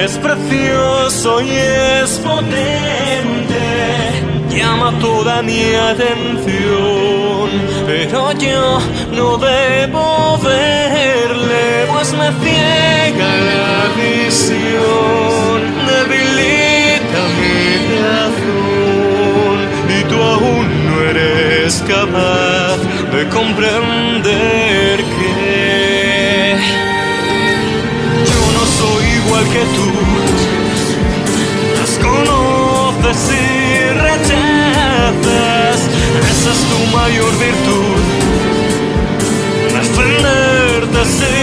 es precioso y es potente, llama toda mi atención, pero yo no debo verle, pues me ciega la visión, debilita mi razón, y tú aún no eres capaz de comprender que yo no soy igual que tú. Las conoces y rechazas, esa es tu mayor virtud, defenderte sin